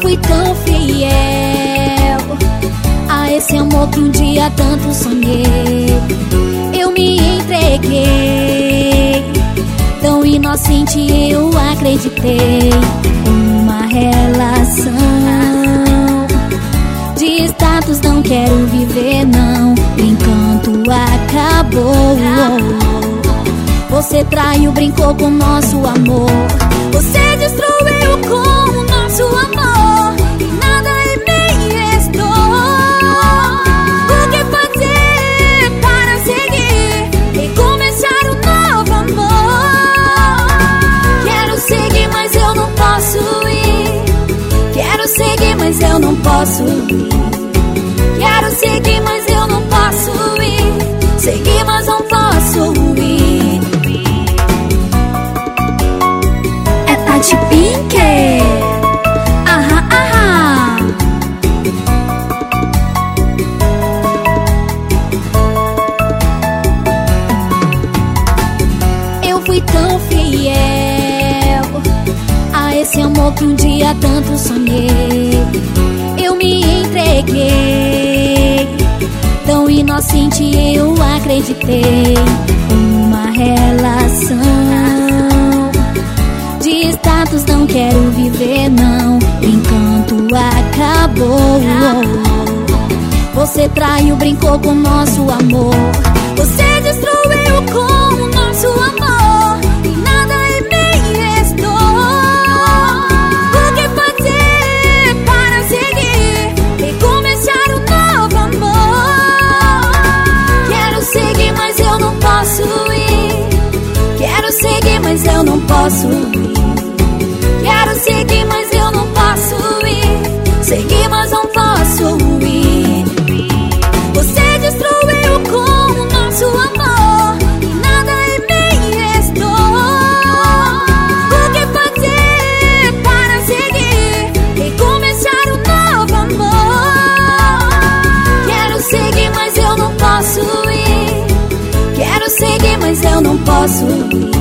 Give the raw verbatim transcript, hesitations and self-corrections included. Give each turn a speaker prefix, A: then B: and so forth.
A: fui tão fiel a esse amor que um dia tanto sonhei. Eu me entreguei, tão inocente eu acreditei. Uma relação de status não quero viver não. O encanto acabou. Você traiu, brincou com nosso amor. Você destruiu com o nosso amor e nada em mim restou. O que fazer para seguir e começar um novo amor? Quero seguir, mas eu não posso ir. Quero seguir, mas eu não posso ir. Quero seguir, mas eu não posso ir. Seguir, mas não posso ir. É Tati Pink. Aham, aham. Eu fui tão fiel a esse amor que um dia tanto sonhei. Eu me entreguei, tão inocente eu acreditei. Uma relação de status não quero viver não. O encanto acabou. Você traiu, brincou com nosso amor. Você destruiu com o nosso amor e nada em mim restou. O que fazer para seguir e começar um novo amor? Quero seguir, mas eu não posso ir. Quero seguir, mas eu não posso ir. Quero seguir, mas eu não posso ir. Seguir, mas não posso ir. Você destruiu com o nosso amor e nada em mim restou. O que fazer para seguir e começar um novo amor? Quero seguir, mas eu não posso ir. Quero seguir, mas eu não posso ir.